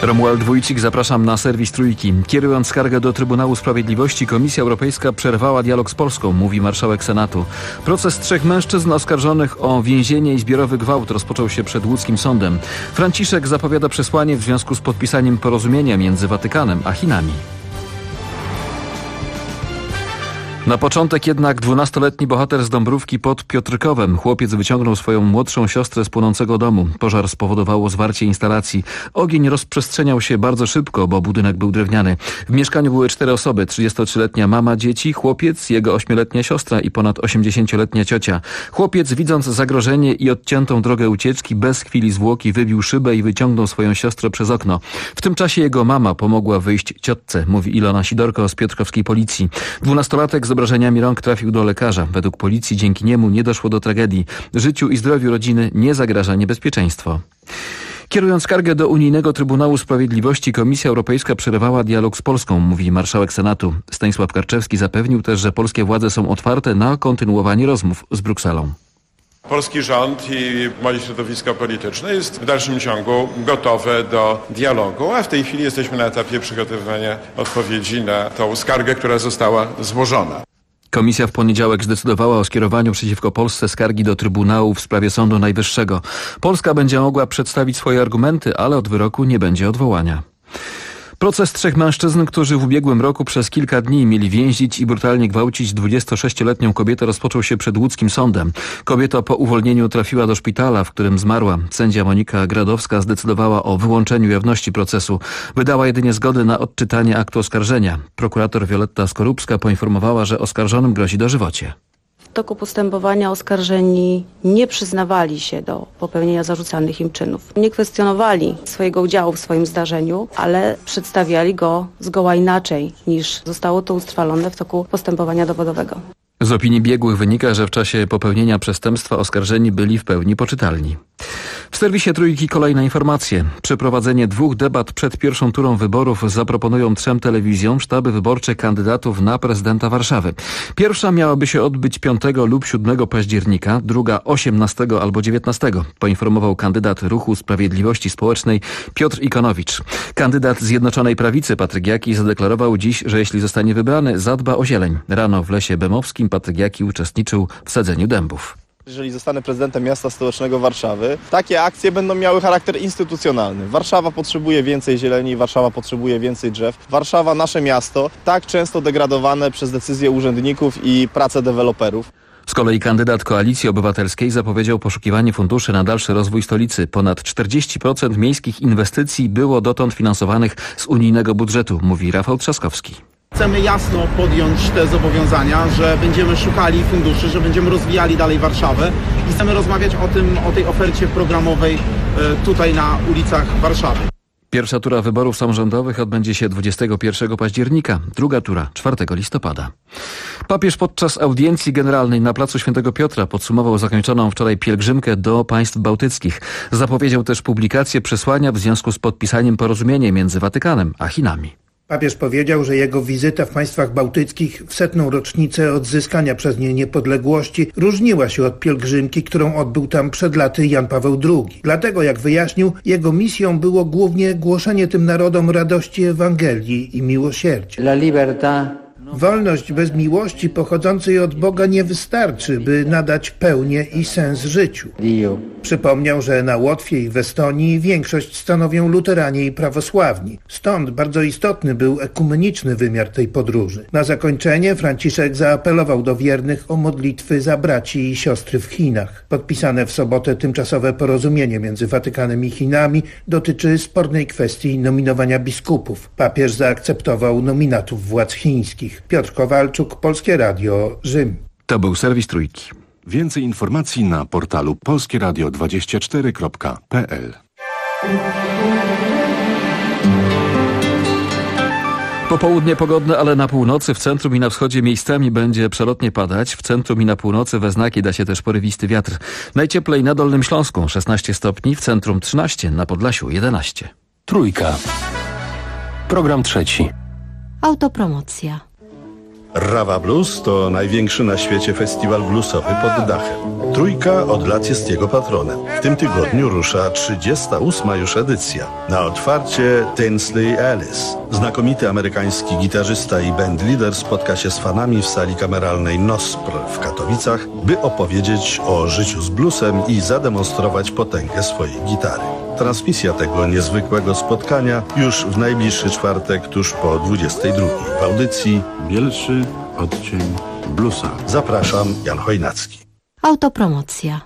Romuald Wójcik, zapraszam na serwis Trójki. Kierując skargę do Trybunału Sprawiedliwości, Komisja Europejska przerwała dialog z Polską, mówi marszałek Senatu. Proces 3 mężczyzn oskarżonych o więzienie i zbiorowy gwałt rozpoczął się przed łódzkim sądem. Franciszek zapowiada przesłanie w związku z podpisaniem porozumienia między Watykanem a Chinami. Na początek jednak 12-letni bohater z Dąbrówki pod Piotrkowem. Chłopiec wyciągnął swoją młodszą siostrę z płonącego domu. Pożar spowodowało zwarcie instalacji. Ogień rozprzestrzeniał się bardzo szybko, bo budynek był drewniany. W mieszkaniu były 4 osoby. 33-letnia mama dzieci, chłopiec, jego 8-letnia siostra i ponad 80-letnia ciocia. Chłopiec, widząc zagrożenie i odciętą drogę ucieczki, bez chwili zwłoki wybił szybę i wyciągnął swoją siostrę przez okno. W tym czasie jego mama pomogła wyjść ciotce, mówi Ilona Sidorko z piotrkowskiej policji. 12-latek z obrażeniami rąk trafił do lekarza. Według policji dzięki niemu nie doszło do tragedii. Życiu i zdrowiu rodziny nie zagraża niebezpieczeństwo. Kierując skargę do Unijnego Trybunału Sprawiedliwości, Komisja Europejska przerwała dialog z Polską, mówi marszałek Senatu. Stanisław Karczewski zapewnił też, że polskie władze są otwarte na kontynuowanie rozmów z Brukselą. Polski rząd i moje środowisko polityczne jest w dalszym ciągu gotowe do dialogu, a w tej chwili jesteśmy na etapie przygotowywania odpowiedzi na tą skargę, która została złożona. Komisja w poniedziałek zdecydowała o skierowaniu przeciwko Polsce skargi do Trybunału w sprawie Sądu Najwyższego. Polska będzie mogła przedstawić swoje argumenty, ale od wyroku nie będzie odwołania. Proces 3 mężczyzn, którzy w ubiegłym roku przez kilka dni mieli więzić i brutalnie gwałcić 26-letnią kobietę, rozpoczął się przed łódzkim sądem. Kobieta po uwolnieniu trafiła do szpitala, w którym zmarła. Sędzia Monika Gradowska zdecydowała o wyłączeniu jawności procesu. Wydała jedynie zgodę na odczytanie aktu oskarżenia. Prokurator Wioletta Skorupska poinformowała, że oskarżonym grozi dożywocie. W toku postępowania oskarżeni nie przyznawali się do popełnienia zarzucanych im czynów. Nie kwestionowali swojego udziału w swoim zdarzeniu, ale przedstawiali go zgoła inaczej niż zostało to utrwalone w toku postępowania dowodowego. Z opinii biegłych wynika, że w czasie popełnienia przestępstwa oskarżeni byli w pełni poczytalni. W serwisie Trójki kolejne informacje. Przeprowadzenie 2 debat przed pierwszą turą wyborów zaproponują 3 telewizjom sztaby wyborcze kandydatów na prezydenta Warszawy. Pierwsza miałaby się odbyć 5 lub 7 października, druga 18 albo 19, poinformował kandydat Ruchu Sprawiedliwości Społecznej Piotr Ikonowicz. Kandydat Zjednoczonej Prawicy Patryk Jaki zadeklarował dziś, że jeśli zostanie wybrany, zadba o zieleń. Rano w Lesie Bemowskim Patryk Jaki uczestniczył w sadzeniu dębów. Jeżeli zostanę prezydentem miasta stołecznego Warszawy, takie akcje będą miały charakter instytucjonalny. Warszawa potrzebuje więcej zieleni, Warszawa potrzebuje więcej drzew. Warszawa, nasze miasto, tak często degradowane przez decyzje urzędników i pracę deweloperów. Z kolei kandydat Koalicji Obywatelskiej zapowiedział poszukiwanie funduszy na dalszy rozwój stolicy. Ponad 40% miejskich inwestycji było dotąd finansowanych z unijnego budżetu, mówi Rafał Trzaskowski. Chcemy jasno podjąć te zobowiązania, że będziemy szukali funduszy, że będziemy rozwijali dalej Warszawę i chcemy rozmawiać o tej ofercie programowej tutaj na ulicach Warszawy. Pierwsza tura wyborów samorządowych odbędzie się 21 października, druga tura 4 listopada. Papież podczas audiencji generalnej na placu Świętego Piotra podsumował zakończoną wczoraj pielgrzymkę do państw bałtyckich. Zapowiedział też publikację przesłania w związku z podpisaniem porozumienia między Watykanem a Chinami. Papież powiedział, że jego wizyta w państwach bałtyckich w 100. rocznicę odzyskania przez nie niepodległości różniła się od pielgrzymki, którą odbył tam przed laty Jan Paweł II. Dlatego, jak wyjaśnił, jego misją było głównie głoszenie tym narodom radości Ewangelii i miłosierdzia. Wolność bez miłości pochodzącej od Boga nie wystarczy, by nadać pełnię i sens życiu. Przypomniał, że na Łotwie i w Estonii większość stanowią luteranie i prawosławni. Stąd bardzo istotny był ekumeniczny wymiar tej podróży. Na zakończenie Franciszek zaapelował do wiernych o modlitwy za braci i siostry w Chinach. Podpisane w sobotę tymczasowe porozumienie między Watykanem i Chinami dotyczy spornej kwestii nominowania biskupów. Papież zaakceptował nominatów władz chińskich. Piotr Kowalczuk, Polskie Radio, Rzym. To był serwis Trójki. Więcej informacji na portalu polskieradio24.pl. Popołudnie pogodne, ale na północy, w centrum i na wschodzie miejscami będzie przelotnie padać. W centrum i na północy we znaki da się też porywisty wiatr. Najcieplej na Dolnym Śląsku 16 stopni, w centrum 13, na Podlasiu 11. Trójka. Program trzeci. Autopromocja. Rawa Blues to największy na świecie festiwal bluesowy pod dachem. Trójka od lat jest jego patronem. W tym tygodniu rusza 38. już edycja. Na otwarcie Tinsley Ellis. Znakomity amerykański gitarzysta i bandleader spotka się z fanami w sali kameralnej NOSPR w Katowicach, by opowiedzieć o życiu z bluesem i zademonstrować potęgę swojej gitary. Transmisja tego niezwykłego spotkania już w najbliższy czwartek tuż po 22. w audycji Bielszy odcień bluesa. Zapraszam, Jan Chojnacki. Autopromocja.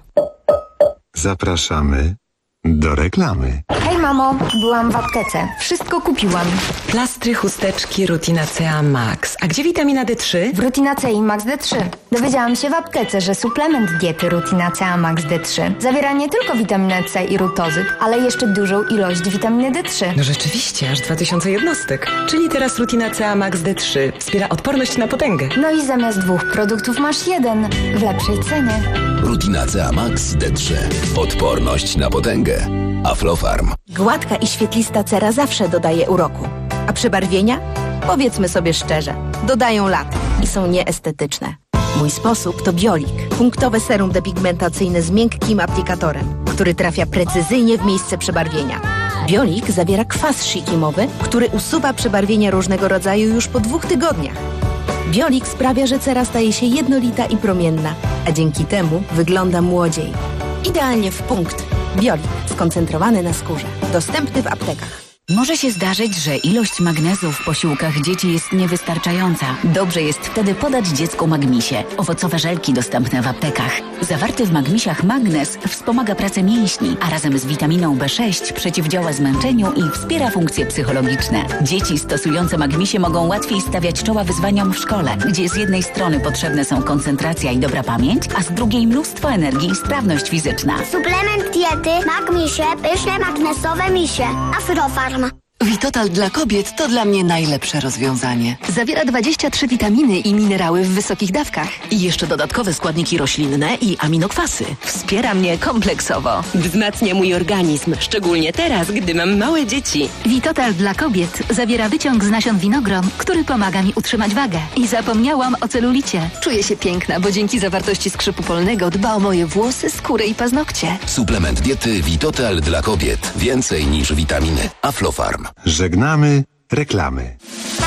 Zapraszamy do reklamy. Hej mamo, byłam w aptece. Wszystko kupiłam. Plastry, chusteczki, Rutinacea Max. A gdzie witamina D3? W Rutinacei Max D3. Dowiedziałam się w aptece, że suplement diety Rutinacea Max D3 zawiera nie tylko witaminę C i rutozyt, ale jeszcze dużą ilość witaminy D3. No rzeczywiście, aż 2000 jednostek. Czyli teraz Rutinacea Max D3 wspiera odporność na potęgę. No i zamiast 2 produktów masz 1 w lepszej cenie. Rutinacea Max D3. Odporność na potęgę. Aflofarm. Gładka i świetlista cera zawsze dodaje uroku. A przebarwienia? Powiedzmy sobie szczerze, dodają lat i są nieestetyczne. Mój sposób to Biolik. Punktowe serum depigmentacyjne z miękkim aplikatorem, który trafia precyzyjnie w miejsce przebarwienia. Biolik zawiera kwas szikimowy, który usuwa przebarwienia różnego rodzaju już po 2 tygodniach. Biolik sprawia, że cera staje się jednolita i promienna, a dzięki temu wygląda młodziej. Idealnie w punkt. Biolik, skoncentrowany na skórze. Dostępny w aptekach. Może się zdarzyć, że ilość magnezu w posiłkach dzieci jest niewystarczająca. Dobrze jest wtedy podać dziecku magmisie. Owocowe żelki dostępne w aptekach. Zawarty w magmisiach magnez wspomaga pracę mięśni, a razem z witaminą B6 przeciwdziała zmęczeniu i wspiera funkcje psychologiczne. Dzieci stosujące magmisie mogą łatwiej stawiać czoła wyzwaniom w szkole, gdzie z jednej strony potrzebne są koncentracja i dobra pamięć, a z drugiej mnóstwo energii i sprawność fizyczna. Suplement diety Magmisie, pyszne magnesowe misie. Aflofarm. Vitotal dla kobiet to dla mnie najlepsze rozwiązanie. Zawiera 23 witaminy i minerały w wysokich dawkach. I jeszcze dodatkowe składniki roślinne i aminokwasy. Wspiera mnie kompleksowo. Wzmacnia mój organizm, szczególnie teraz, gdy mam małe dzieci. Vitotal dla kobiet zawiera wyciąg z nasion winogron, który pomaga mi utrzymać wagę. I zapomniałam o celulicie. Czuję się piękna, bo dzięki zawartości skrzypu polnego dba o moje włosy, skórę i paznokcie. Suplement diety Vitotal dla kobiet. Więcej niż witaminy. Aflofarm. Żegnamy reklamy.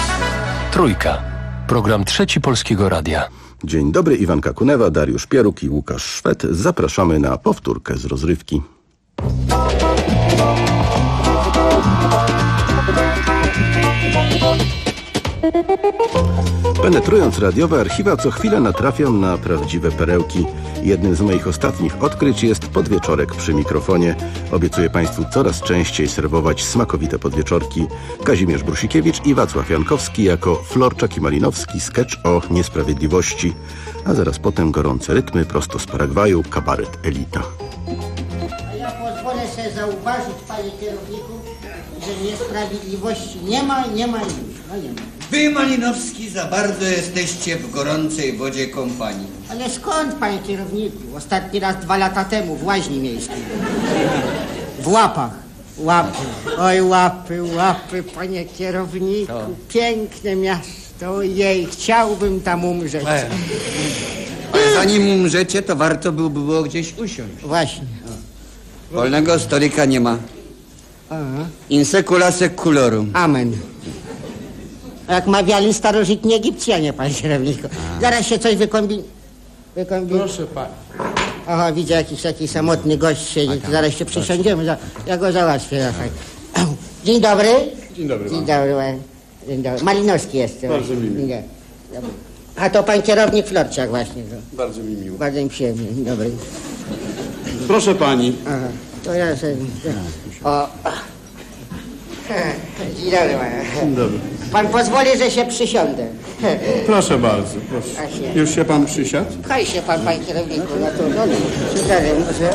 Trójka. Program Trzeci Polskiego Radia. Dzień dobry, Iwanka Kunewa, Dariusz Pieruk i Łukasz Szwed. Zapraszamy na powtórkę z rozrywki. Penetrując radiowe archiwa, co chwilę natrafiam na prawdziwe perełki. Jednym z moich ostatnich odkryć jest podwieczorek przy mikrofonie. Obiecuję Państwu coraz częściej serwować smakowite podwieczorki. Kazimierz Brusikiewicz i Wacław Jankowski jako Florczak i Malinowski, skecz o niesprawiedliwości. A zaraz potem gorące rytmy prosto z Paragwaju, kabaret Elita. A ja pozwolę sobie zauważyć, panie kierowniku, że niesprawiedliwości nie ma już. No nie ma. Wy, Malinowski, za bardzo jesteście w gorącej wodzie kompanii. Ale skąd, panie kierowniku? Ostatni raz 2 lata temu w Łaźni Miejskiej. W Łapach. Łapy. Oj, łapy, panie kierowniku. Piękne miasto. Ojej, chciałbym tam umrzeć. Ale zanim umrzecie, to warto było gdzieś usiąść. Właśnie. Wolnego stolika nie ma. Aha. In secula seculorum. Amen. Jak mawiali starożytni Egipcjanie, panie kierowniku. Zaraz się coś wykombinuje. Proszę pana. Aha, widzę jakiś taki samotny gość siedzi. Zaraz się przysiądziemy. Ja go załatwię. Dzień dobry. Dzień dobry. Dzień dobry. Dzień dobry. Malinowski jestem. Bardzo mi miło. A to pan kierownik Florczak właśnie. Bardzo mi miło. Bardzo mi przyjemnie. Dzień dobry. Proszę pani. Aha. To ja sobie... O. Dzień dobry, panie. Dzień dobry. Pan pozwoli, że się przysiądę. Proszę bardzo, proszę. Właśnie. Już się pan przysiadł? Pchaj się pan, panie kierowniku, na to no, może.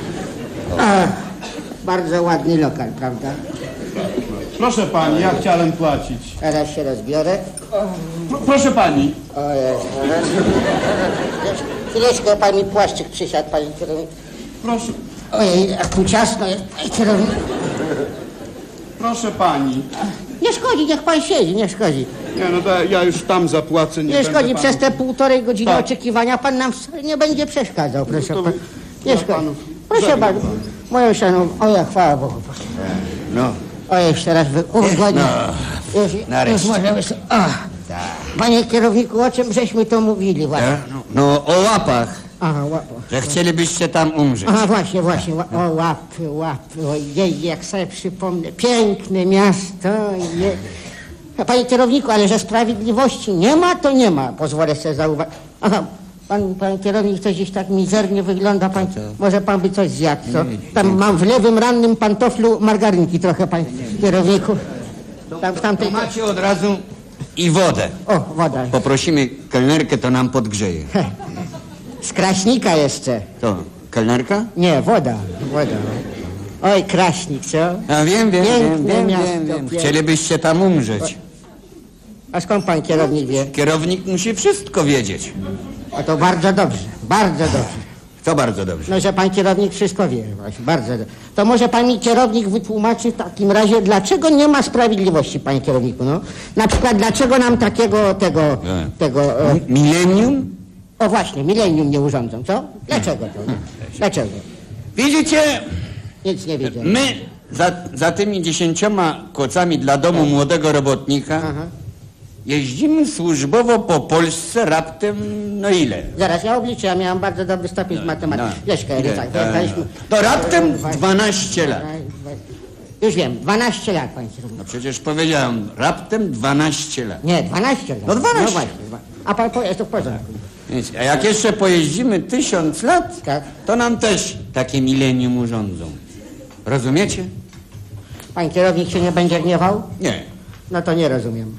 Bardzo ładny lokal, prawda? Proszę pani, ja chciałem płacić. Teraz się rozbiorę. Proszę pani. O Jezu. Chwileczkę, pan mi płaszczyk przysiadł, panie kierowniku. Proszę. Ojej, jak tu ciasno jest, panie kierowniku. Proszę pani. Nie szkodzi, niech pan siedzi, nie szkodzi. Nie, no to ja już tam zapłacę. Nie szkodzi, będę przez te półtorej godziny Tak. oczekiwania pan nam wcale nie będzie przeszkadzał, proszę to pana. Nie szkodzi. Proszę żegnam. bardzo. Moją szanowną... Ojej, chwała Bogu. Proszę. No. Ojej, jeszcze raz uzgodnię. Już nareszcie. możemy sobie... Panie kierowniku, o czym żeśmy to mówili właśnie? No, o łapach. Aha, łapy. Że chcielibyście tam umrzeć. Aha, właśnie. O, łapy. Ojej, jak sobie przypomnę. Piękne miasto. Ojej. Panie kierowniku, ale że sprawiedliwości nie ma, to nie ma. Pozwolę sobie zauważyć. Aha, pan kierownik coś gdzieś tak mizernie wygląda. Może pan by coś zjadł, co? Tam mam w lewym rannym pantoflu margarynki trochę, panie kierowniku. Tam w tamtej... To macie od razu i wodę. O, woda. Poprosimy kelnerkę, to nam podgrzeje. Z Kraśnika jeszcze. To, kelnerka? Nie, woda. Oj, Kraśnik, co? A wiem. Piękne Chcielibyście tam umrzeć. A skąd pan kierownik wie? Kierownik musi wszystko wiedzieć. A to bardzo dobrze, bardzo dobrze. To bardzo dobrze. No, że pan kierownik wszystko wie, właśnie, bardzo dobrze. To może pan mi kierownik wytłumaczy w takim razie, dlaczego nie ma sprawiedliwości, panie kierowniku, no? Na przykład, dlaczego nam takiego, Milenium? O właśnie, milenium nie urządzą, co? Dlaczego to? Dlaczego? Widzicie, Nic nie widzę. my za tymi 10 kocami dla domu młodego robotnika jeździmy służbowo po Polsce raptem, no ile? Zaraz, ja obliczę, ja miałam bardzo dobry stopień z matematyki. To raptem 12 lat. Już wiem, 12 lat, panie kierowniku. No przecież powiedziałem, raptem 12 lat. Nie, 12 lat. No 12. No właśnie. A pan powie, to w porządku. Więc, a jak jeszcze pojeździmy 1000 lat, to nam też takie milenium urządzą. Rozumiecie? Pan kierownik się nie będzie gniewał? Nie. No to nie rozumiem.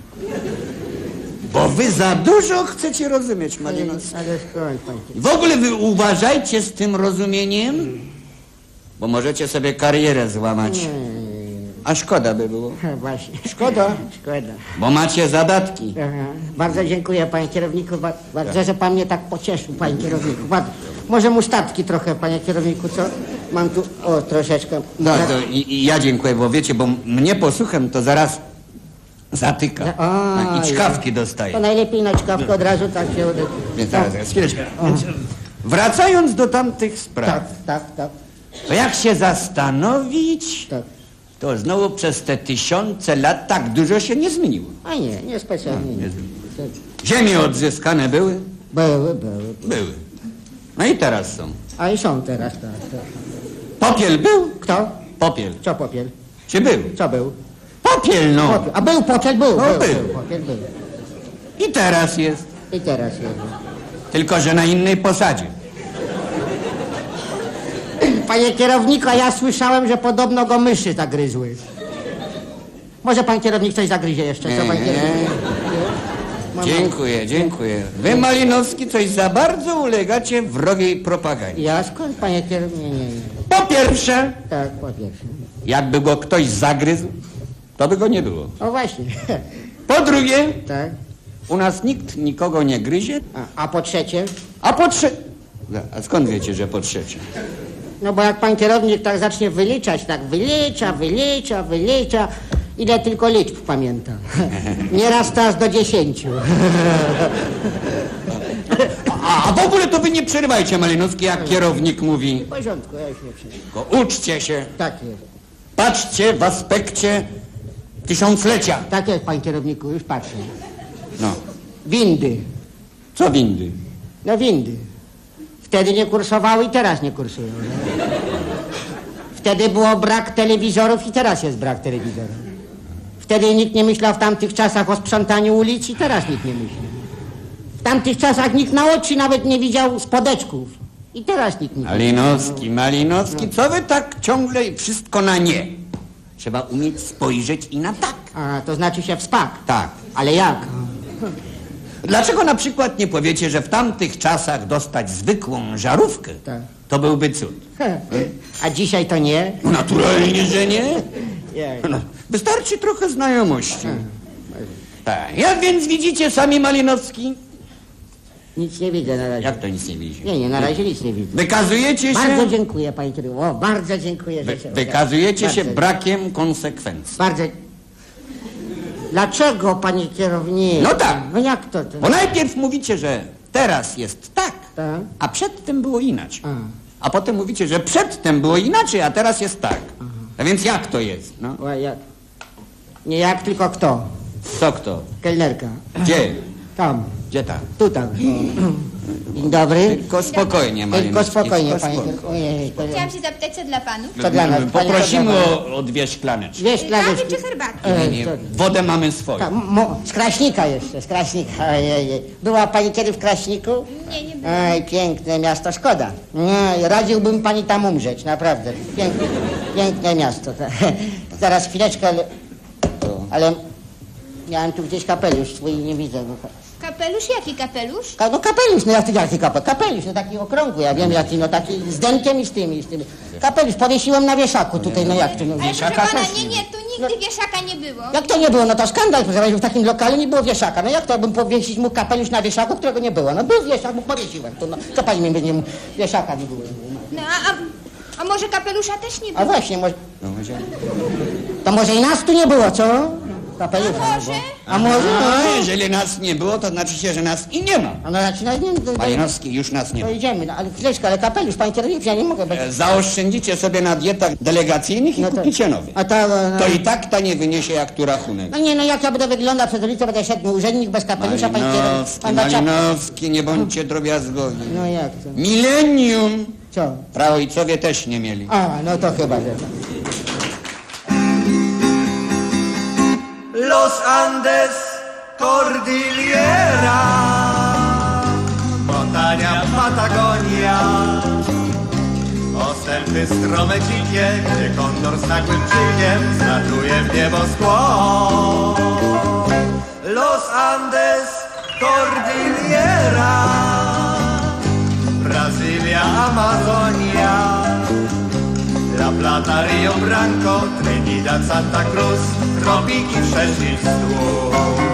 Bo wy za dużo chcecie rozumieć, Malinowski. Ale skąd, panie kierownik? W ogóle wy uważajcie z tym rozumieniem, bo możecie sobie karierę złamać. A szkoda by było. Właśnie. Szkoda. Bo macie zadatki. Aha. Bardzo dziękuję, panie kierowniku. Bardzo, że pan mnie tak pocieszył, panie kierowniku. Może musztardki trochę, panie kierowniku, co? Mam tu, troszeczkę. No to i ja dziękuję, bo wiecie, bo mnie posłuchem to zaraz zatyka. I czkawki dostaję. To najlepiej na czkawkę od razu tak się uda. Więc zaraz, chwileczkę. Wracając do tamtych spraw. Tak. To jak się zastanowić, to znowu przez te 1000 lat tak dużo się nie zmieniło. A nie specjalnie. Nie. Ziemie odzyskane były? Były. No i teraz są. A i są teraz, tak. Popiel był? Kto? Popiel. Co popiel? Czy był? Co był? Popiel, no. A był popiel, był. No, Popiel był. I teraz jest. Tylko, że na innej posadzie. Panie kierowniku, a ja słyszałem, że podobno go myszy zagryzły. Może pan kierownik coś zagryzie jeszcze, co pan kierownik? Dziękuję. Wy, Malinowski, coś za bardzo ulegacie wrogiej propagandzie. Ja skąd, panie kierownik? Nie. Po pierwsze... Tak, po pierwsze. Jakby go ktoś zagryzł, to by go nie było. O właśnie. Po drugie... Tak. U nas nikt nikogo nie gryzie. A po trzecie? A a skąd wiecie, że po trzecie? No bo jak pan kierownik tak zacznie wyliczać, tak wylicza, ile tylko liczb pamięta. Nieraz teraz do 10. A w ogóle to wy nie przerywajcie, Malinowski, jak kierownik mówi. W porządku, ja już nie przerywam. Tylko uczcie się. Tak jest. Patrzcie w aspekcie 1000-lecia. Tak jest, panie kierowniku, już patrzę. No. Windy. Co windy? No windy. Wtedy nie kursowały i teraz nie kursują. Wtedy było brak telewizorów i teraz jest brak telewizorów. Wtedy nikt nie myślał w tamtych czasach o sprzątaniu ulic i teraz nikt nie myśli. W tamtych czasach nikt na oczy nawet nie widział spodeczków. I teraz nikt nie Malinowski, co wy tak ciągle i wszystko na nie? Trzeba umieć spojrzeć i na tak. A, to znaczy się w spak. Tak. Ale jak? Dlaczego na przykład nie powiecie, że w tamtych czasach dostać zwykłą żarówkę, to byłby cud? A dzisiaj to nie? Naturalnie, że nie. No, wystarczy trochę znajomości. Tak. Jak więc widzicie sami, Malinowski? Nic nie widzę na razie. Jak to nic nie widzi? Nie, na razie nic nie widzę. Wykazujecie się... Bardzo dziękuję, panie kierowniku. O, bardzo dziękuję, że się... Wykazujecie się brakiem konsekwencji. Bardzo... Dlaczego, panie kierowniku? No tak. No jak to? Bo najpierw mówicie, że teraz jest tak, a przedtem było inaczej. A potem mówicie, że przedtem było inaczej, a teraz jest tak. A więc jak to jest? No? Jak? Nie jak, tylko kto? Kto? Kelnerka. Gdzie? Tam. Gdzie tam? Tu tam. Dzień dobry. Tylko spokojnie, Tylko spokojnie, panie. Ojej, Chciałam się zapytać, co dla panów? To dla nas. Poprosimy o 2 szklaneczki. 2 szklaneczki. Kawy czy herbaty? Nie. Wodę mamy swoją. Z Kraśnika jeszcze, z Kraśnika. Ojej. Była pani kiedy w Kraśniku? Nie byłam. Oj, piękne miasto, szkoda. Nie, radziłbym pani tam umrzeć, naprawdę. Piękne miasto. Zaraz chwileczkę, ale miałem tu gdzieś kapelusz swój, nie widzę. Kapelusz? Jaki kapelusz? No kapelusz, no jaki kapelusz? Kapelusz, no taki okrągły, ja wiem jaki, no taki z denkiem i z tym. Kapelusz powiesiłem na wieszaku tutaj, no jak to, no Ale wieszaka proszę pana, też nie, tu nigdy wieszaka nie było. Jak to nie było? No to skandal, że w takim lokalu nie było wieszaka. No jak to bym powiesić mógł kapelusz na wieszaku, którego nie było? No był wieszak, mógł powiesiłem. To, no, co pani mi będzie mu wieszaka nie było? No a może kapelusza też nie było? A właśnie, może... To może i nas tu nie było, co? Kapelusza nie było. A może? Jeżeli nas nie było, to znaczy się, że nas i nie ma. A no znaczy nas nie... Majnowski, już nas nie ma. To idziemy, no, ale chwileczkę, ale kapelusz, panie kierowniku, ja nie mogę bez... Zaoszczędzicie sobie na dietach delegacyjnych i kupicie nowy. To i tak ta nie wyniesie jak tu rachunek. No nie, no jak ja będę wyglądać przed ulicą, będę szedł urzędnik bez kapelusza, panie kierowniku. Malinowski, nie bądźcie drobiazgowi. No jak to? Millennium! Co? Praojcowie też nie mieli. A, no to chyba, że... Los Andes, Cordillera, Montania, Patagonia, ostępy strome dzikie, gdzie kondor z nagłym krzykiem zlatuje w nieboskłon. Los Andes, Cordillera, Brazylia, Amazonia, La Plata, Rio Branco, Trinidad, Santa Cruz, tropiki przeciwstwu.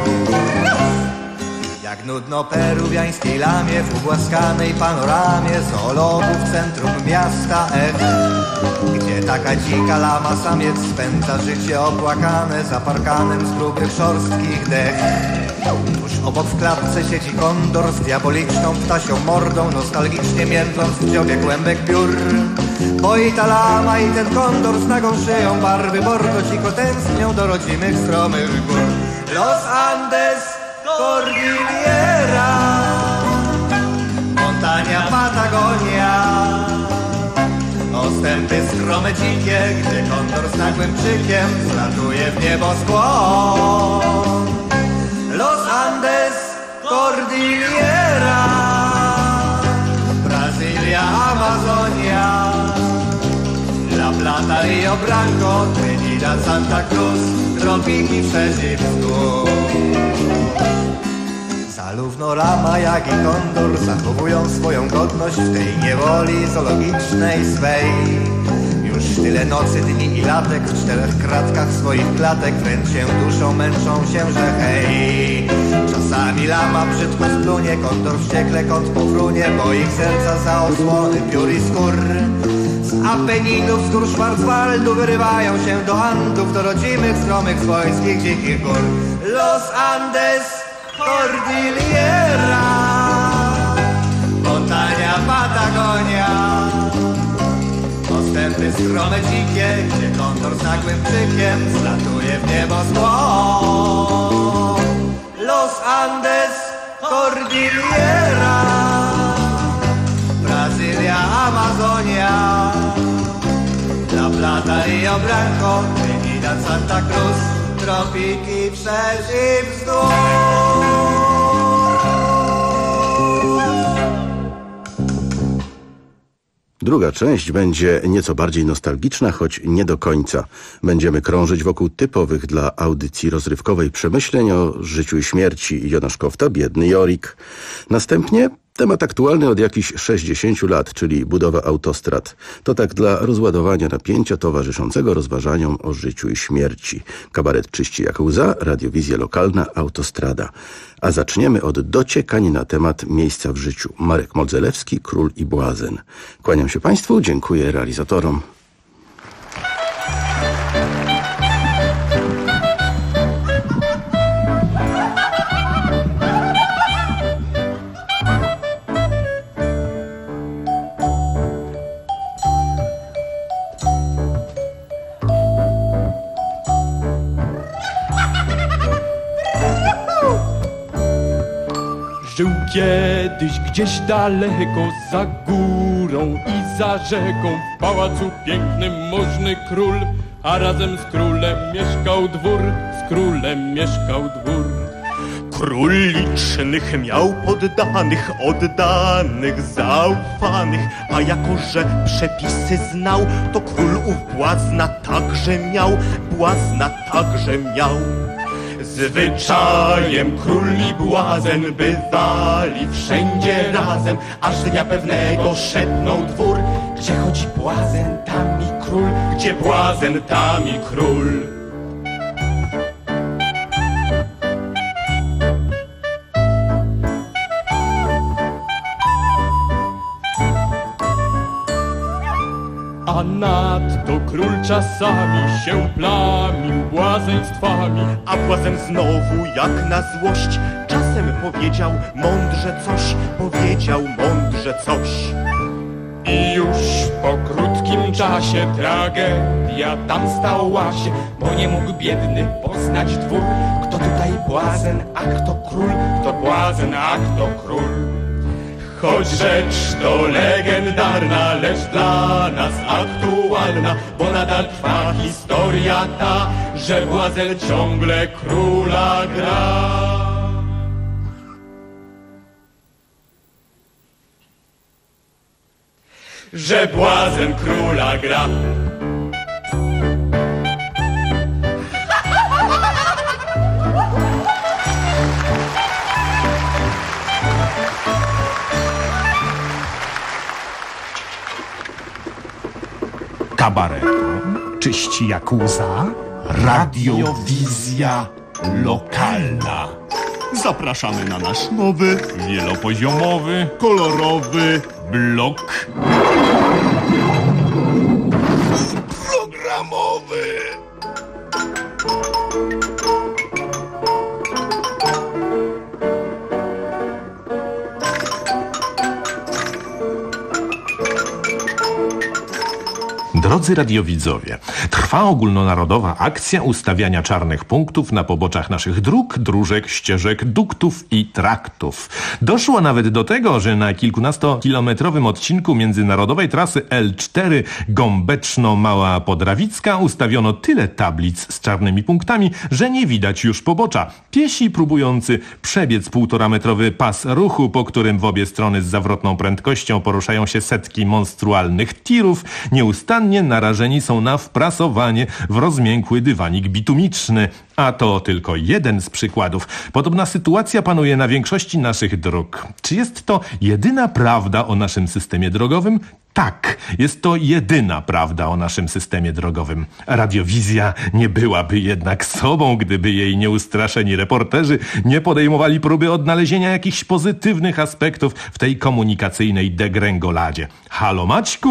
Jak nudno peruwiańskiej lamie w ugłaskanej panoramie zoologów w centrum miasta gdzie taka dzika lama samiec spędza życie opłakane za parkanem z grubych szorstkich dech. Tuż obok w klatce siedzi kondor z diaboliczną ptasią mordą, nostalgicznie międląc w dziobie kłębek piór. Bo i ta lama i ten kondor z nagą szyją barwy bordo cicho tęsknią do rodzimych stromych gór. Los Andes, Cordillera, Montania, Patagonia, ostępy strome dzikie, gdzie kondor z nagłym krzykiem zlatuje w nieboskłon. Los Andes, Cordillera, Brazylia, Amazonia, La Plata, Rio Branco, Trinidad, Santa Cruz, tropiki przeciwstwu. Zarówno lama, jak i kondor zachowują swoją godność w tej niewoli zoologicznej swej. Już tyle nocy, dni i latek w 4 kratkach swoich klatek wręcz się duszą, męczą się, że hej. Czasami lama brzydko splunie, kondor wściekle kąt pofrunie, bo ich serca za osłony piór i skór. Z Apeninów, z gór Schwarzwaldu wyrywają się do Andów, do rodzimych, stromych, swojskich, dzikich gór. Los Andes, Cordillera, Montania, Patagonia, ostępy strome dzikie, gdzie kondor z nagłym krzykiem zlatuje w nieboskłon. Los Andes, Cordillera, Brazylia, Amazonia, La Plata, Rio Branco, Trinidad, Santa Cruz, tropiki przeciwstwu. Druga część będzie nieco bardziej nostalgiczna, choć nie do końca. Będziemy krążyć wokół typowych dla audycji rozrywkowej przemyśleń o życiu i śmierci Jonasz Kofta, biedny Jorik. Następnie temat aktualny od jakichś 60 lat, czyli budowa autostrad. To tak dla rozładowania napięcia towarzyszącego rozważaniom o życiu i śmierci. Kabaret czyści jak łza, radiowizja lokalna, autostrada. A zaczniemy od dociekań na temat miejsca w życiu. Marek Modzelewski, Król i Błazen. Kłaniam się Państwu, dziękuję realizatorom. Żył kiedyś gdzieś daleko za górą i za rzeką, w pałacu pięknym możny król, a razem z królem mieszkał dwór, z królem mieszkał dwór. Król licznych miał poddanych, oddanych, zaufanych, a jako że przepisy znał, to król ów błazna także miał. Zwyczajem król i błazen bywali wszędzie razem, aż dnia pewnego szepnął dwór, gdzie chodzi błazen, tam i król, gdzie błazen, tam i król. A nadto król czasami się plamił błazeństwami, a błazen znowu jak na złość czasem powiedział mądrze coś. I już po krótkim czasie tragedia tam stała się, bo nie mógł biedny poznać dwór, kto tutaj błazen, a kto król, kto błazen, a kto król. Choć rzecz to legendarna, lecz dla nas aktualna, bo nadal trwa historia ta, że błazen ciągle króla gra. Że błazen króla gra. Kabaretu, czyści jak łza, radiowizja lokalna. Zapraszamy na nasz nowy, wielopoziomowy, kolorowy blok programowy. Drodzy radiowidzowie, trwa ogólnonarodowa akcja ustawiania czarnych punktów na poboczach naszych dróg, dróżek, ścieżek, duktów i traktów. Doszło nawet do tego, że na kilkunastokilometrowym odcinku międzynarodowej trasy L4 Gąbeczno-Mała Podrawicka ustawiono tyle tablic z czarnymi punktami, że nie widać już pobocza. Piesi próbujący przebiec 1,5-metrowy pas ruchu, po którym w obie strony z zawrotną prędkością poruszają się setki monstrualnych tirów, nieustannie narażeni są na wprasowanie w rozmiękły dywanik bitumiczny. A to tylko jeden z przykładów. Podobna sytuacja panuje na większości naszych dróg. Czy jest to jedyna prawda o naszym systemie drogowym? Tak, jest to jedyna prawda o naszym systemie drogowym. Radiowizja nie byłaby jednak sobą, gdyby jej nieustraszeni reporterzy nie podejmowali próby odnalezienia jakichś pozytywnych aspektów w tej komunikacyjnej degręgoladzie. Halo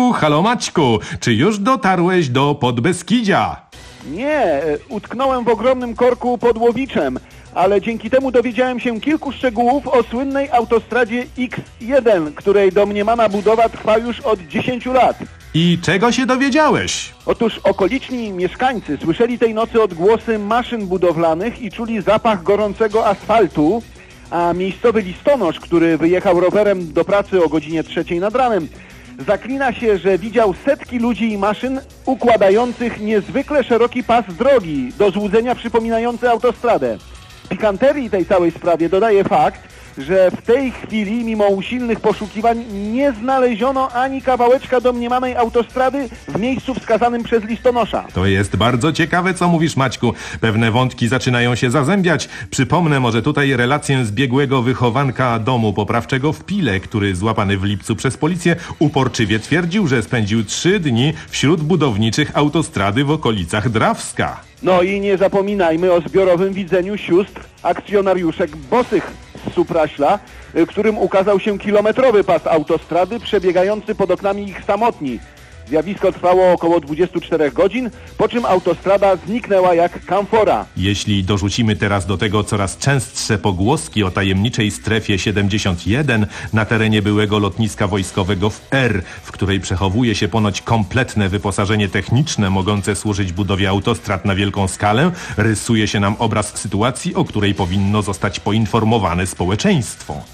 Maćku, czy już dotarłeś do Podbeskidzia? Nie, utknąłem w ogromnym korku pod Łowiczem, ale dzięki temu dowiedziałem się kilku szczegółów o słynnej autostradzie X1, której domniemana budowa trwa już od 10 lat. I czego się dowiedziałeś? Otóż okoliczni mieszkańcy słyszeli tej nocy odgłosy maszyn budowlanych i czuli zapach gorącego asfaltu, a miejscowy listonosz, który wyjechał rowerem do pracy o godzinie 3 nad ranem, zaklina się, że widział setki ludzi i maszyn układających niezwykle szeroki pas drogi, do złudzenia przypominający autostradę. Pikanterii tej całej sprawie dodaje fakt, że w tej chwili, mimo usilnych poszukiwań, nie znaleziono ani kawałeczka domniemanej autostrady w miejscu wskazanym przez listonosza. To jest bardzo ciekawe, co mówisz, Maćku. Pewne wątki zaczynają się zazębiać. Przypomnę może tutaj relację zbiegłego wychowanka domu poprawczego w Pile, który złapany w lipcu przez policję uporczywie twierdził, że spędził 3 dni wśród budowniczych autostrady w okolicach Drawska. No i nie zapominajmy o zbiorowym widzeniu sióstr akcjonariuszek bosych z Supraśla, którym ukazał się kilometrowy pas autostrady przebiegający pod oknami ich samotni. Zjawisko trwało około 24 godzin, po czym autostrada zniknęła jak kamfora. Jeśli dorzucimy teraz do tego coraz częstsze pogłoski o tajemniczej strefie 71 na terenie byłego lotniska wojskowego w R, w której przechowuje się ponoć kompletne wyposażenie techniczne mogące służyć budowie autostrad na wielką skalę, rysuje się nam obraz sytuacji, o której powinno zostać poinformowane społeczeństwo.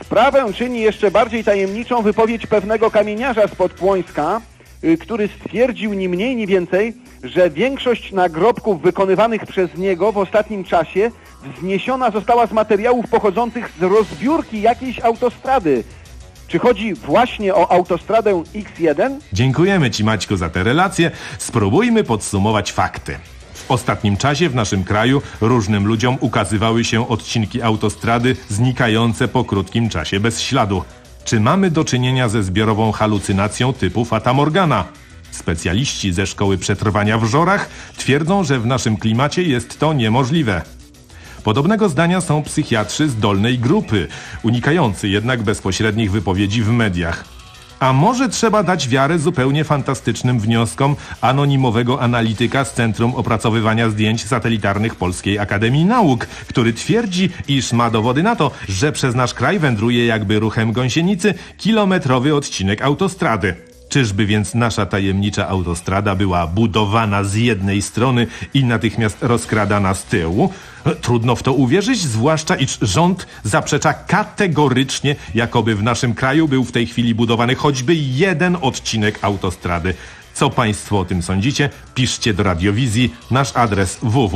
Sprawę czyni jeszcze bardziej tajemniczą wypowiedź pewnego kamieniarza spod Płońska, który stwierdził ni mniej ni więcej, że większość nagrobków wykonywanych przez niego w ostatnim czasie wzniesiona została z materiałów pochodzących z rozbiórki jakiejś autostrady. Czy chodzi właśnie o autostradę X1? Dziękujemy Ci, Maćku, za te relacje. Spróbujmy podsumować fakty. W ostatnim czasie w naszym kraju różnym ludziom ukazywały się odcinki autostrady znikające po krótkim czasie bez śladu. Czy mamy do czynienia ze zbiorową halucynacją typu Fata Morgana? Specjaliści ze Szkoły Przetrwania w Żorach twierdzą, że w naszym klimacie jest to niemożliwe. Podobnego zdania są psychiatrzy z dolnej grupy, unikający jednak bezpośrednich wypowiedzi w mediach. A może trzeba dać wiarę zupełnie fantastycznym wnioskom anonimowego analityka z Centrum Opracowywania Zdjęć Satelitarnych Polskiej Akademii Nauk, który twierdzi, iż ma dowody na to, że przez nasz kraj wędruje jakby ruchem gąsienicy kilometrowy odcinek autostrady. Czyżby więc nasza tajemnicza autostrada była budowana z jednej strony i natychmiast rozkradana z tyłu? Trudno w to uwierzyć, zwłaszcza iż rząd zaprzecza kategorycznie, jakoby w naszym kraju był w tej chwili budowany choćby jeden odcinek autostrady. Co Państwo o tym sądzicie? Piszcie do Radiowizji. Nasz adres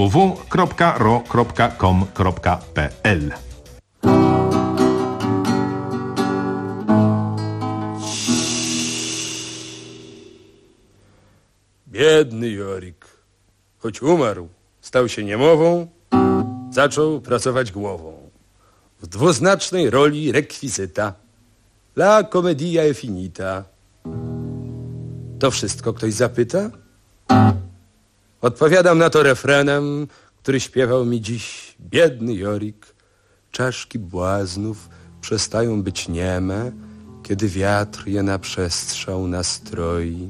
www.ro.com.pl. Biedny Jorik, choć umarł, stał się niemową, zaczął pracować głową. W dwuznacznej roli rekwizyta. La commedia è finita. To wszystko ktoś zapyta? Odpowiadam na to refrenem, który śpiewał mi dziś biedny Jorik. Czaszki błaznów przestają być nieme, kiedy wiatr je na przestrzał nastroi.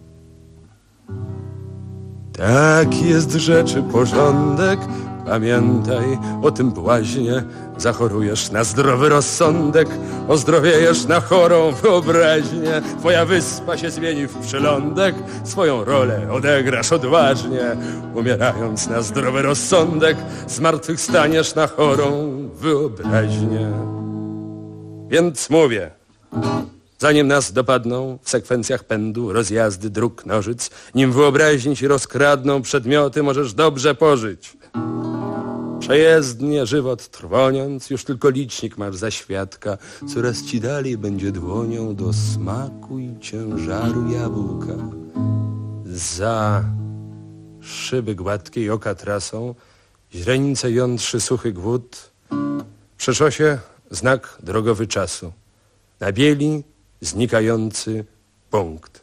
Taki jest rzeczy porządek, pamiętaj o tym błaźnie. Zachorujesz na zdrowy rozsądek, ozdrowiejesz na chorą wyobraźnię. Twoja wyspa się zmieni w przylądek, swoją rolę odegrasz odważnie. Umierając na zdrowy rozsądek, zmartwychwstaniesz na chorą wyobraźnię. Więc mówię, zanim nas dopadną w sekwencjach pędu rozjazdy dróg nożyc, nim wyobraźni ci rozkradną przedmioty, możesz dobrze pożyć. Przejezdnie żywot trwoniąc, już tylko licznik masz za świadka, coraz ci dalej będzie dłonią do smaku i ciężaru jabłka. Za szyby gładkiej oka trasą, źrenice jątrzy suchy głód, przy szosie znak drogowy czasu, na bieli znikający punkt.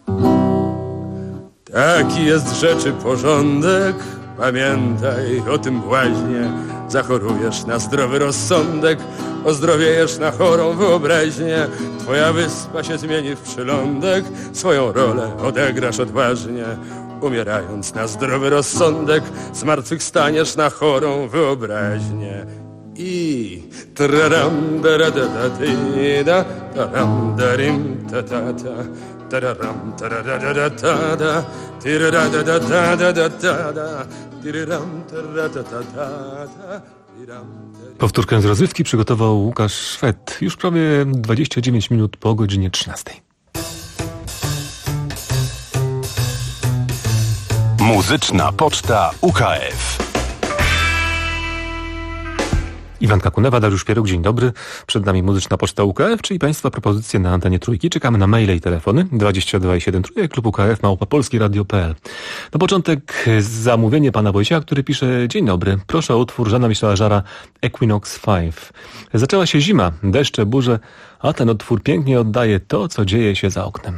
Taki jest rzeczy porządek, pamiętaj o tym błaźnie. Zachorujesz na zdrowy rozsądek, ozdrowiejesz na chorą wyobraźnię. Twoja wyspa się zmieni w przylądek, swoją rolę odegrasz odważnie. Umierając na zdrowy rozsądek, zmartwychwstaniesz na chorą wyobraźnię. I traram daradadadida, taram darim tatata, tararam taradadadada, tiradadadadadada, tiraram taradadadada. Powtórkę z rozrywki przygotował Łukasz Szwed. Już prawie 29 minut po godzinie 13. Muzyczna Poczta UKF. Iwanka Kunewa, Dariusz Pieruk, dzień dobry. Przed nami Muzyczna Poczta UKF, czyli Państwa propozycje na antenie Trójki. Czekamy na maile i telefony 22 i 7 Trójek, klub UKF, @polskieradio.pl. Na początek zamówienie pana Wojciecha, który pisze: dzień dobry, proszę o utwór Żana Michela Jarre'a Equinox 5. Zaczęła się zima, deszcze, burze, a ten utwór pięknie oddaje to, co dzieje się za oknem.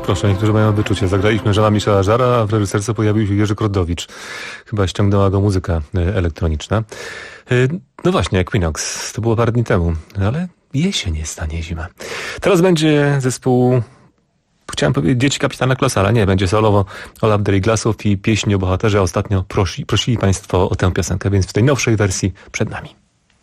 proszę, niektórzy mają wyczucie. Zagraliśmy Żana Michela Żara, a w reżyserce pojawił się Jerzy Krodowicz. Chyba ściągnęła go muzyka elektroniczna. No właśnie, Equinox. To było parę dni temu, ale jesień jest, a nie zima. Teraz będzie zespół... Chciałem powiedzieć Dzieci Kapitana Klosa, ale nie, będzie solowo Olaf Deriglasów i pieśni o bohaterze. Ostatnio prosili Państwo o tę piosenkę, więc w tej nowszej wersji przed nami.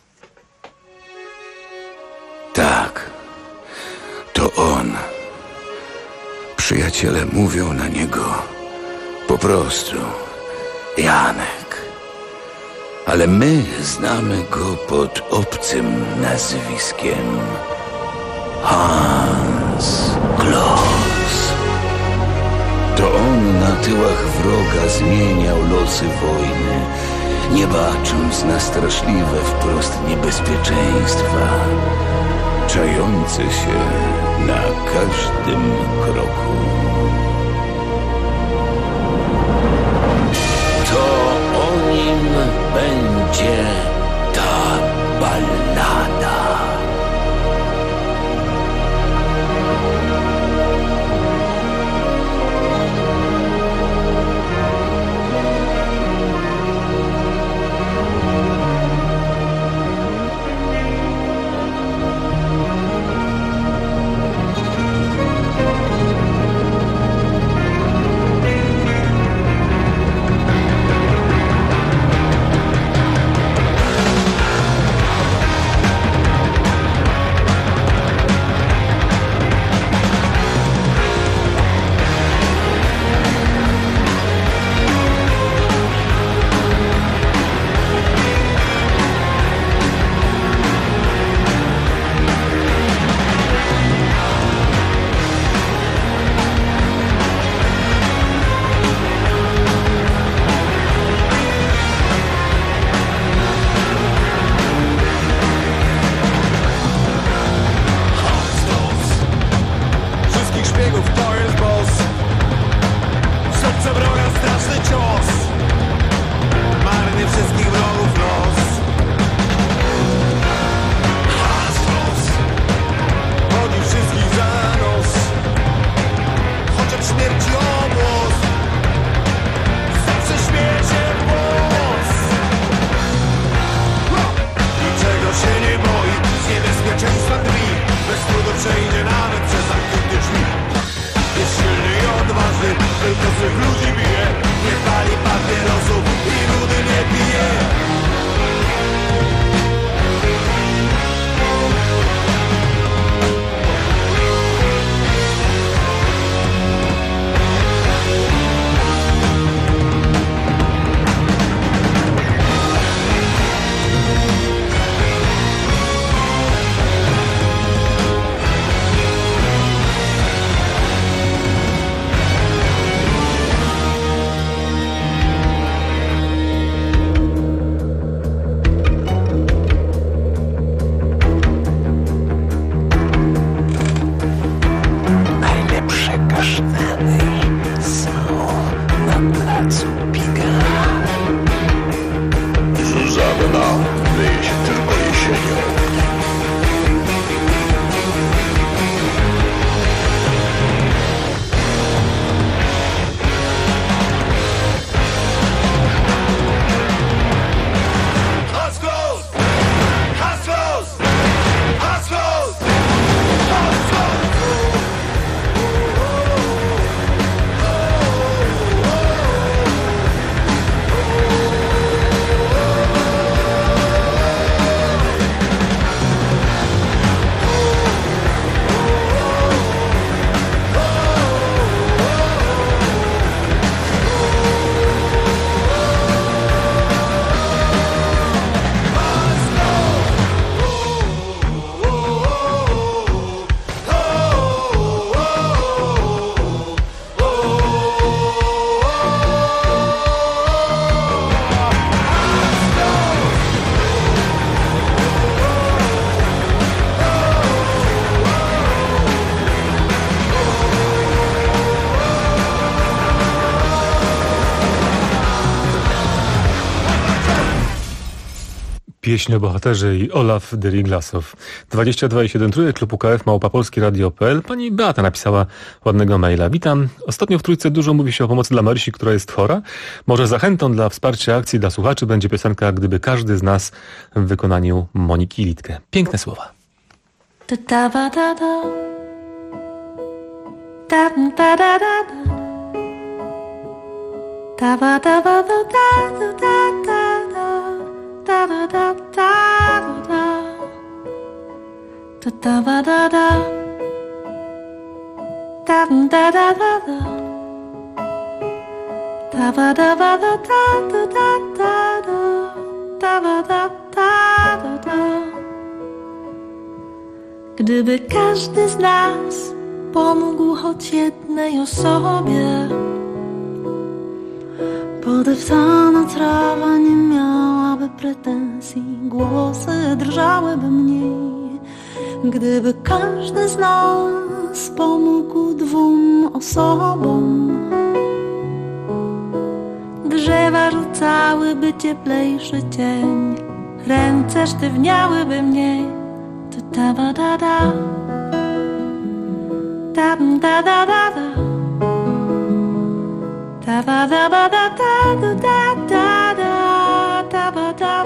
Tak, to on. Przyjaciele mówią na niego po prostu Janek. Ale my znamy go pod obcym nazwiskiem Hans Kloss. To on na tyłach wroga zmieniał losy wojny, nie bacząc na straszliwe wprost niebezpieczeństwa, czające się na każdym kroku. To o nim będzie ta ballada. pieśń o bohaterze i Olaf Deriglasow. 22,7 trójek, klub UKF, małopolskieradio.pl. Pani Beata napisała ładnego maila. Witam. Ostatnio w Trójce dużo mówi się o pomocy dla Marysi, która jest chora. Może zachętą dla wsparcia akcji dla słuchaczy będzie piosenka Gdyby każdy z nas w wykonaniu Moniki Litke. Piękne słowa. Gdyby każdy z nas pomógł choć jednej osobie, podeptana trawa nie miałaby pretensji, głosy drżałyby mniej. Gdyby każdy z nas pomógł 2 osobom, drzewa rzucałyby cieplejszy cień, ręce sztywniałyby mniej. Da da da da, da da da da da, da da da da da da da da da da da da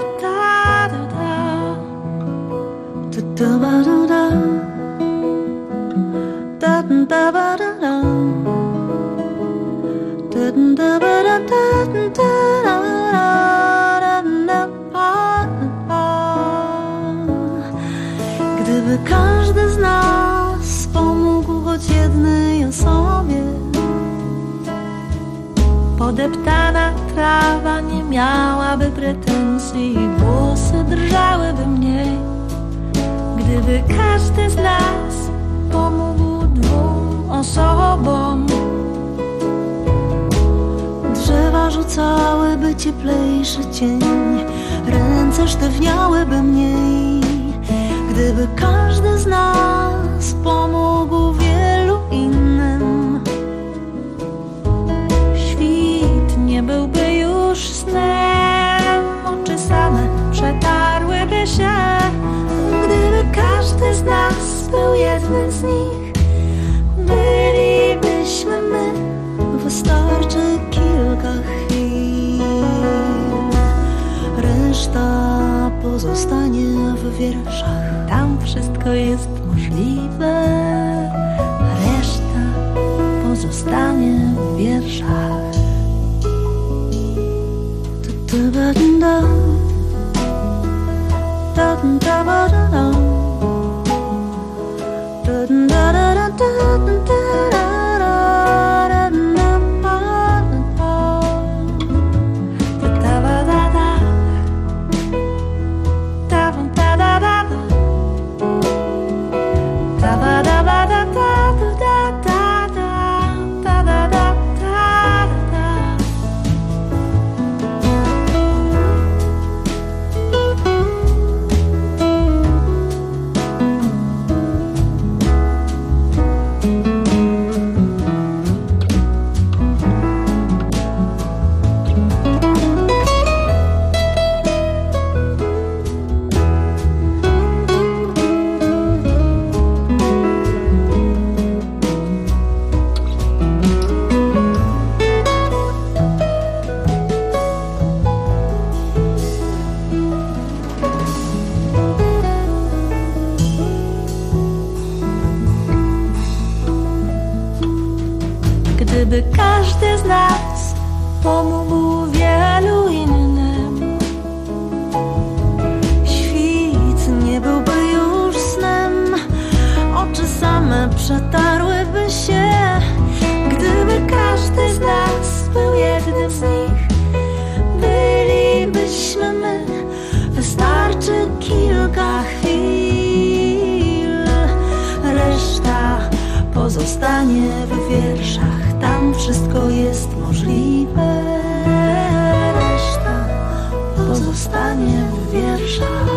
Gdyby każdy z nas pomógł choć jednej osobie, podeptana trawa nie miałaby pretensji, włosy drżałyby mniej. Gdyby każdy z nas pomógł 2 osobom, drzewa rzucałyby cieplejszy cień, ręce sztywniałyby mniej. Gdyby każdy z nas pomógł wielu innym, świt nie byłby już snem, oczy same przetarłyby się. Gdyby każdy z nas był jednym z nich, bylibyśmy my, wystarczy kilka chwil, reszta pozostanie w wierszach. Tam wszystko jest możliwe, a reszta pozostanie w wierszach. Gdyby każdy z nas pomógł wielu innym, świt nie byłby już snem, oczy same przetarłyby się. Gdyby każdy z nas był jednym z nich, bylibyśmy my, wystarczy kilka chwil, reszta pozostanie w wierszach. Tam wszystko jest możliwe, reszta pozostanie w wierszach.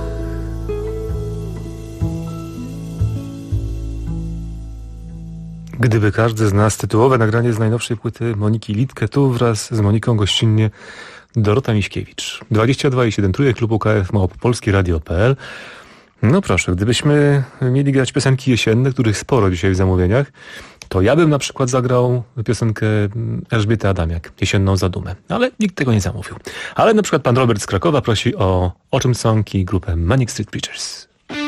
Gdyby każdy z nas, tytułowe nagranie z najnowszej płyty Moniki Litke, tu wraz z Moniką gościnnie Dorota Miśkiewicz. 22,7 trójek, klub UKF Małopolskie Radio.pl. No proszę, gdybyśmy mieli grać piosenki jesienne, których sporo dzisiaj w zamówieniach, to ja bym na przykład zagrał piosenkę Elżbiety Adamiak, Jesienną Zadumę. Ale nikt tego nie zamówił. Ale na przykład pan Robert z Krakowa prosi o Czym Song i grupę Manic Street Preachers.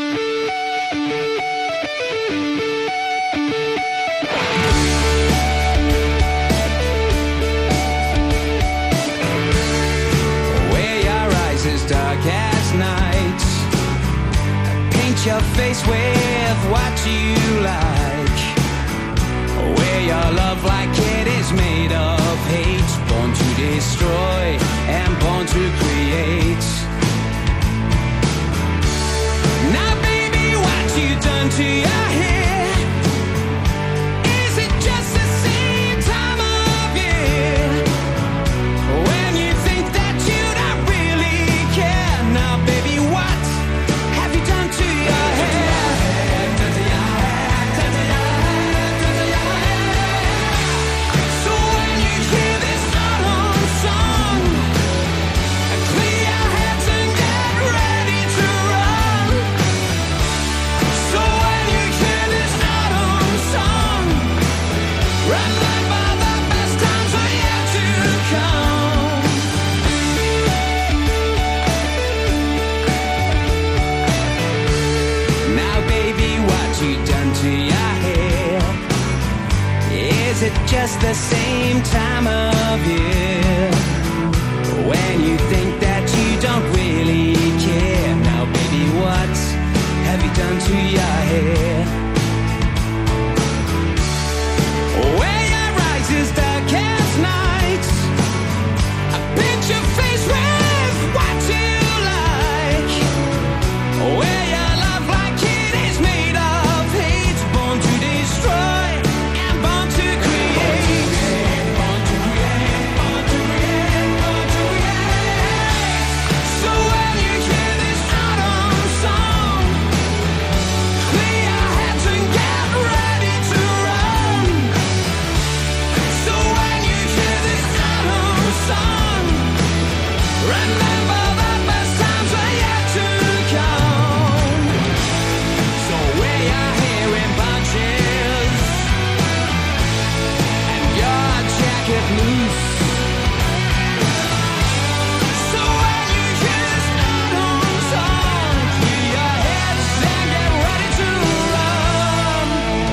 Your face with what you like. Wear your love like it is made of hate, born to destroy and born to create. Now baby, what you done to your hair? Is it just the same time of year when you think that you don't really care? Now baby, what have you done to your hair? So when you hear this autumn song, clear your heads and get ready to run. So when you hear this autumn song, remember the best times are yet to come. Now baby, what you done to your hair? Is it just the same time of year when you think that you don't really care? Now baby, what have you done to your hair? Where your eyes is dark as night, paint your face with what you like. Where your love like it is made of hate, born to destroy and born to create. Born to create, born to create, born to create. So when you hear this autumn song, clear your heads and get ready to run. So when you hear this autumn song, remember the best times are yet to come. So wear your hair in bunches and your jacket loose. So when you hear this autumn song, clear your heads and get ready to run.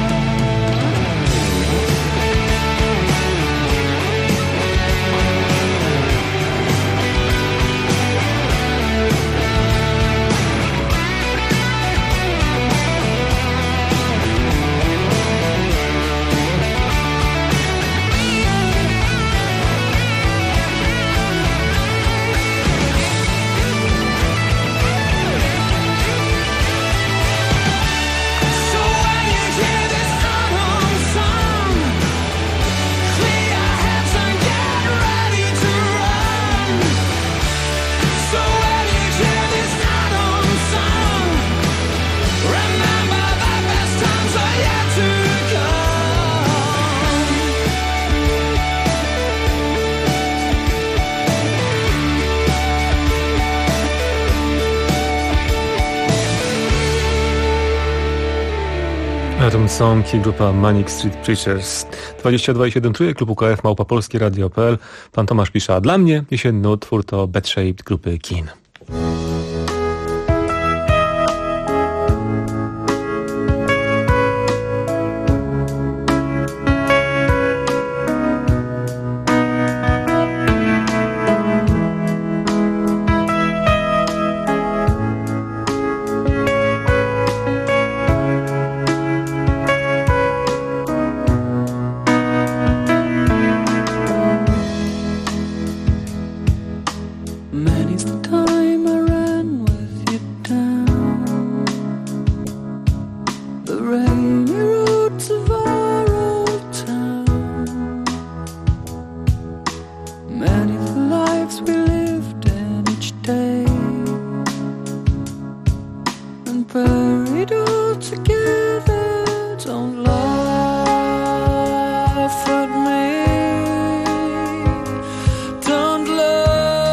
So when you hear this autumn song, clear your heads and get ready to run. So when you hear this autumn song, remember the best times are yet to come. Czym Song i grupa Manic Street Preachers. 22,7 trójek, klub UKF Małopolskie Radio.pl. Pan Tomasz pisze, a dla mnie jesienny utwór to Bad Shaped grupy Kin. Many's the time I ran with you down the rainy roads of our old town. Many the lives we lived in each day and buried all together. Don't laugh at me. Don't laugh.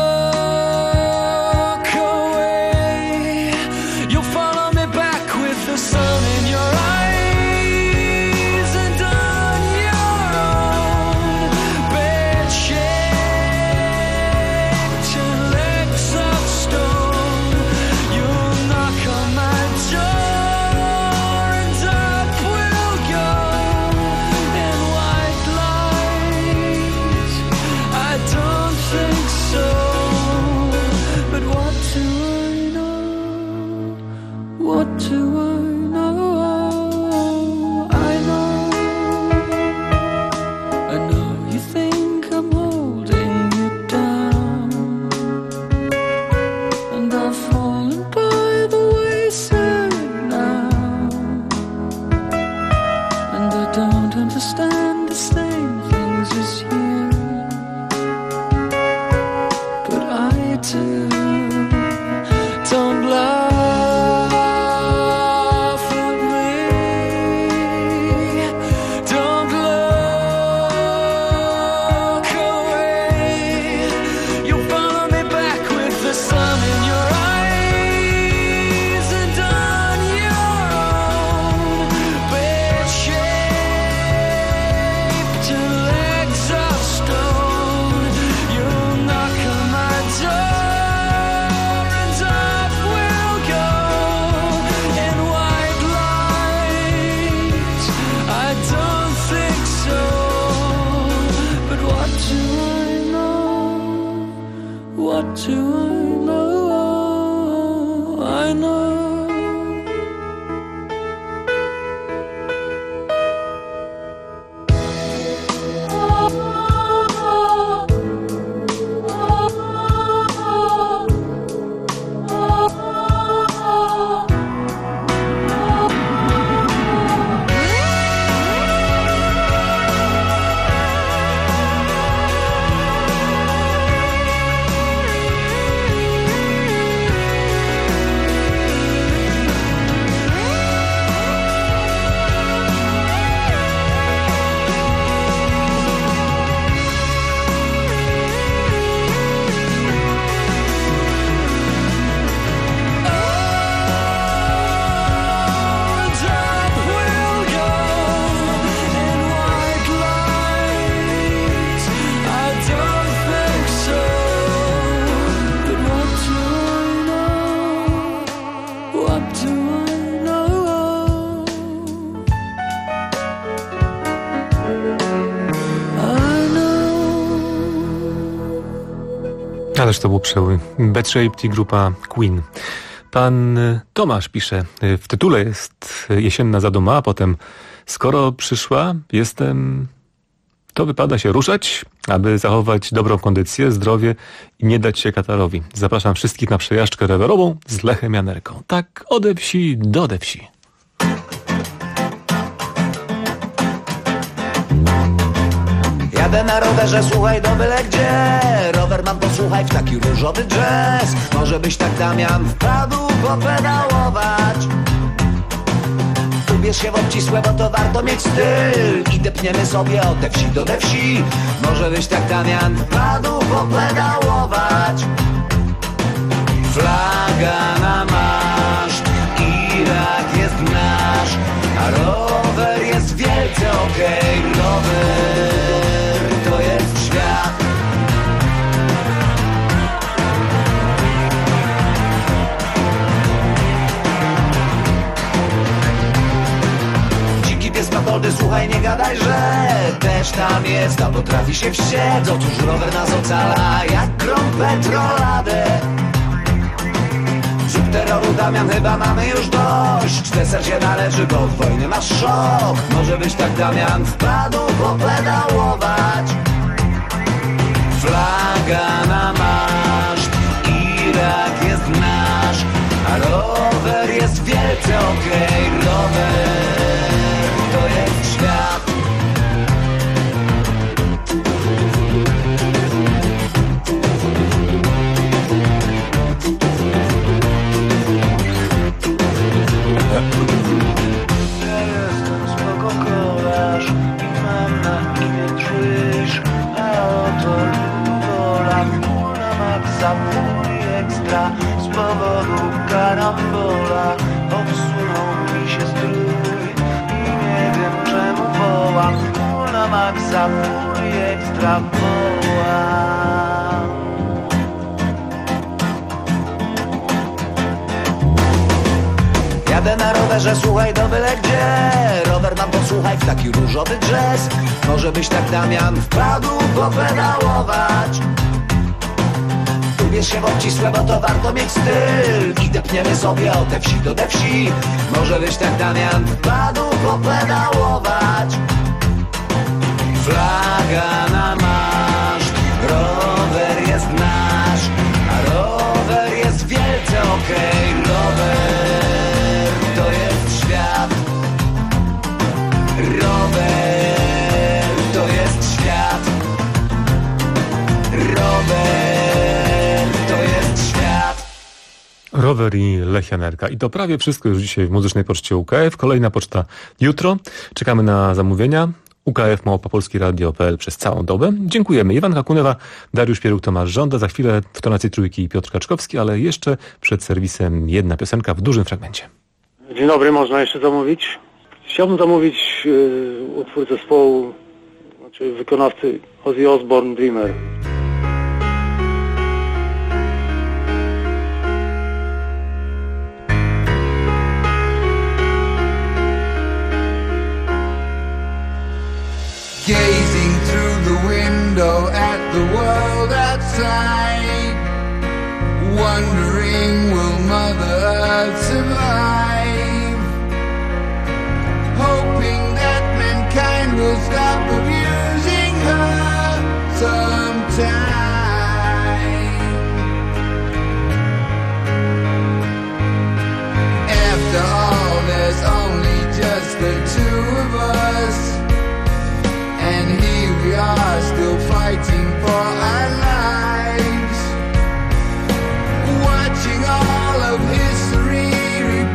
Ależ to był przebój. Bad Shaped i grupa Queen. Pan Tomasz pisze, w tytule jest jesienna zaduma, a potem skoro przyszła, to wypada się ruszać, aby zachować dobrą kondycję, zdrowie i nie dać się katarowi. Zapraszam wszystkich na przejażdżkę rowerową z Lechem Janerką. Tak ode wsi do de wsi. Jadę na rowerze, słuchaj, do byle gdzie. Rower mam, posłuchaj, w taki różowy jazz. Może byś tak, Damian, wpadł popedałować. Ubierz się w obcisłe, bo to warto mieć styl. I depniemy sobie od de wsi do de wsi. Może byś tak, Damian, wpadł popedałować. Flaga na maszt, Irak jest nasz, a rower jest wielce okej. Rower to jest świat. Dziki pies ma poldy, słuchaj, nie gadaj, że też tam jest, a potrafi się wściec. Otóż rower nas ocala jak grom petroladę. Zrób terroru, Damian, chyba mamy już dość. Deser się należy, bo od wojny masz szok. Może byś tak, Damian, wpadł popedałować. Flaga na maszt, Irak jest nasz, a rower jest wielce okej. Rower to jest świat. Ekstra z powodu karambola obsunął mi się strój i nie wiem czemu wołam. Na maksa, full ekstra wołam. Jadę na rowerze, słuchaj, do byle gdzie. Rower mam, posłuchaj, w taki różowy jazz. Może byś tak, Damian, wpadł popedałować. Ubierz się w obcisłe, bo to warto mieć styl. I depniemy sobie od de wsi do de wsi. Może byś tak, Damian, wpadł popedałować. Flaga na maszt, rower jest nasz, a rower jest wielce okej. Rower to jest świat. Rower to jest świat. Rower to jest świat. Rower i Lech Janerka. I to prawie wszystko już dzisiaj w Muzycznej Poczcie UKF. Kolejna poczta jutro. Czekamy na zamówienia. UKF@polskieradio.pl przez całą dobę. Dziękujemy. Iwanka Kunewa, Dariusz Pieruk, Tomasz Żąda. Za chwilę w tonacji trójki Piotr Kaczkowski, ale jeszcze przed serwisem jedna piosenka w dużym fragmencie. Dzień dobry, można jeszcze zamówić? Chciałbym zamówić utwór zespołu, znaczy wykonawcy Ozzy Osbourne, Dreamer. Gazing through the window at the world outside, wondering will Mother Earth survive, hoping that mankind will stop abusing her sometime. After all, there's only just the two of us, and here we are still fighting for our lives, watching all of history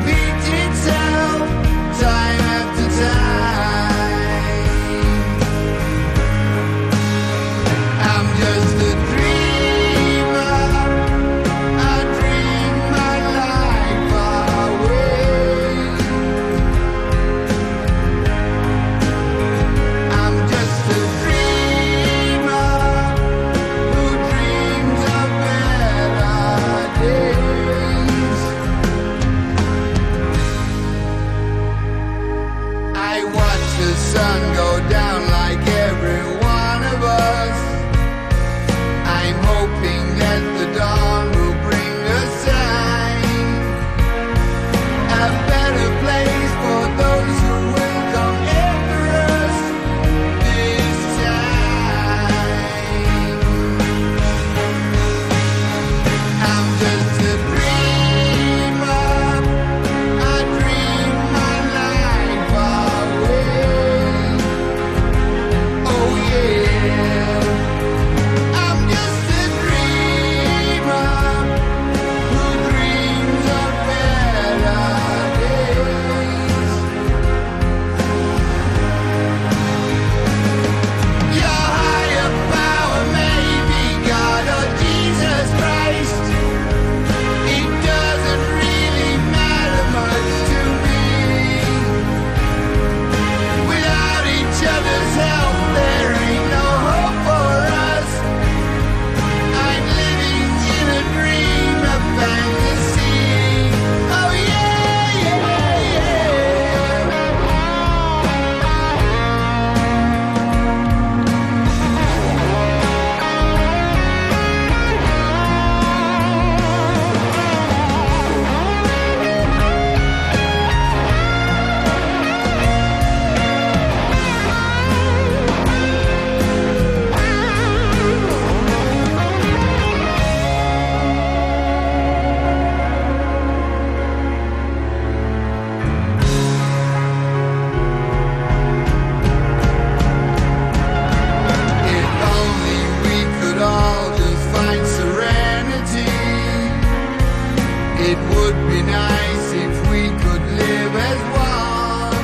It would be nice if we could live as one.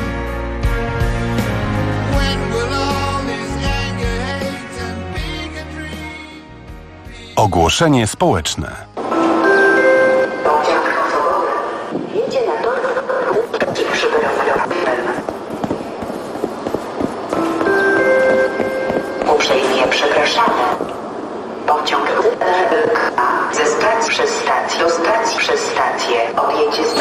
When will all this anger, hate and bigotry? Ogłoszenie społeczne. Jedzie na tor i przybywa. Uprzejmie przepraszamy. Pociąg ze stacji przez stację do stacji przez stację. Odjedzie z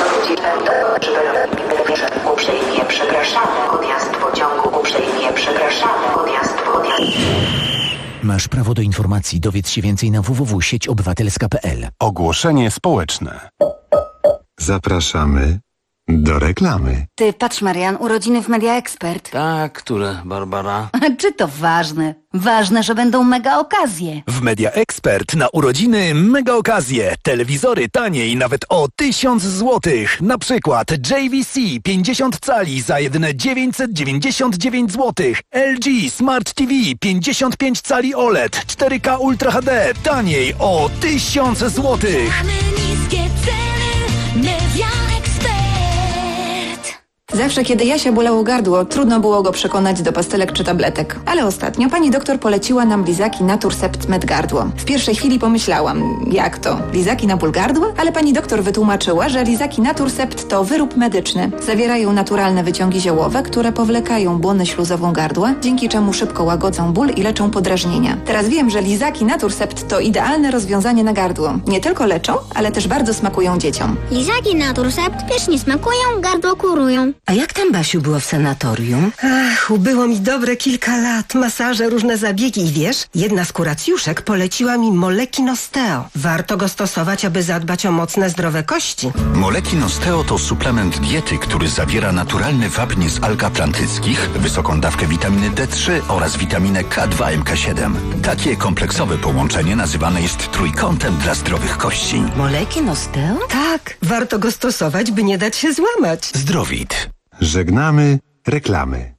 Uprzejmie przepraszamy. Odjazd pociągu. Uprzejmie przepraszamy. Odjazd. Masz prawo do informacji. Dowiedz się więcej na www.sieciobywatelska.pl. Ogłoszenie społeczne. Zapraszamy do reklamy. Ty, patrz Marian, urodziny w Media Expert. Tak, które, Barbara? Czy to ważne? Ważne, że będą mega okazje. W Media Expert na urodziny mega okazje. Telewizory taniej nawet o 1000 zł. Na przykład JVC 50 cali za jedyne 999 zł. LG Smart TV 55 cali OLED 4K Ultra HD taniej o 1000 zł. Mamy niskie ceny, Media Expert. Zawsze, kiedy Jasia bolało gardło, trudno było go przekonać do pastelek czy tabletek. Ale ostatnio pani doktor poleciła nam lizaki Naturcept Med Gardło. W pierwszej chwili pomyślałam, jak to? Lizaki na ból gardła? Ale pani doktor wytłumaczyła, że lizaki Naturcept to wyrób medyczny. Zawierają naturalne wyciągi ziołowe, które powlekają błonę śluzową gardła, dzięki czemu szybko łagodzą ból i leczą podrażnienia. Teraz wiem, że lizaki Naturcept to idealne rozwiązanie na gardło. Nie tylko leczą, ale też bardzo smakują dzieciom. Lizaki Naturcept pysznie smakują, gardło kurują. A jak tam, Basiu, było w sanatorium? Ach, ubyło mi dobre kilka lat. Masaże, różne zabiegi i wiesz, jedna z kuracjuszek poleciła mi Molekin Osteo. Warto go stosować, aby zadbać o mocne, zdrowe kości. Molekin Osteo to suplement diety, który zawiera naturalny wapń z alg atlantyckich, wysoką dawkę witaminy D3 oraz witaminę K2 MK7. Takie kompleksowe połączenie nazywane jest trójkątem dla zdrowych kości. Molekin Osteo? Tak, warto go stosować, by nie dać się złamać. Zdrowit. Żegnamy reklamy.